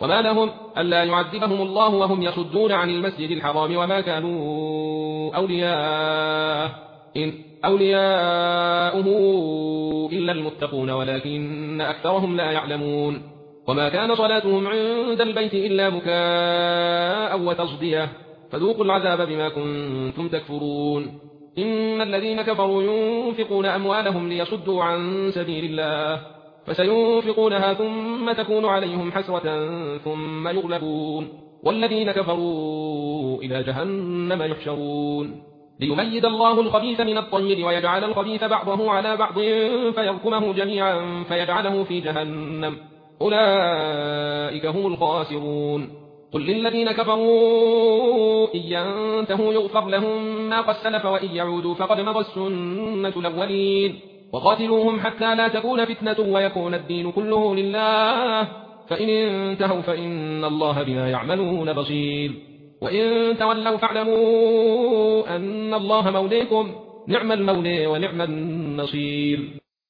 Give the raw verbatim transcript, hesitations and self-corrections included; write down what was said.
وما لهم ألا يعذبهم الله وهم يصدون عن المسجد الحرام وما كانوا أولياءه إن أولياؤه إلا المتقون ولكن أكثرهم لا يعلمون وما كان صلاتهم عند البيت إلا بكاء وتصدية فذوقوا العذاب بما كنتم تكفرون إن الذين كفروا ينفقون أموالهم ليصدوا عن سبيل الله فسينفقونها ثم تكون عليهم حسرة ثم يغلبون والذين كفروا إلى جهنم يحشرون ليميز الله الخبيث من الطيب ويجعل الخبيث بعضه على بعض فيركمه جميعا فيجعله في جهنم أولئك هم الخاسرون قل للذين كفروا إن ينتهوا يغفر لهم ما قد سلف وإن يعودوا فقد مضى السنة الأولين وقاتلوهم حتى لا تكون فتنة ويكون الدين كله لله فإن انتهوا فإن الله بما يعملون بصير وإن تولوا فاعلموا أن الله موليكم نعم المولى ونعم النصير.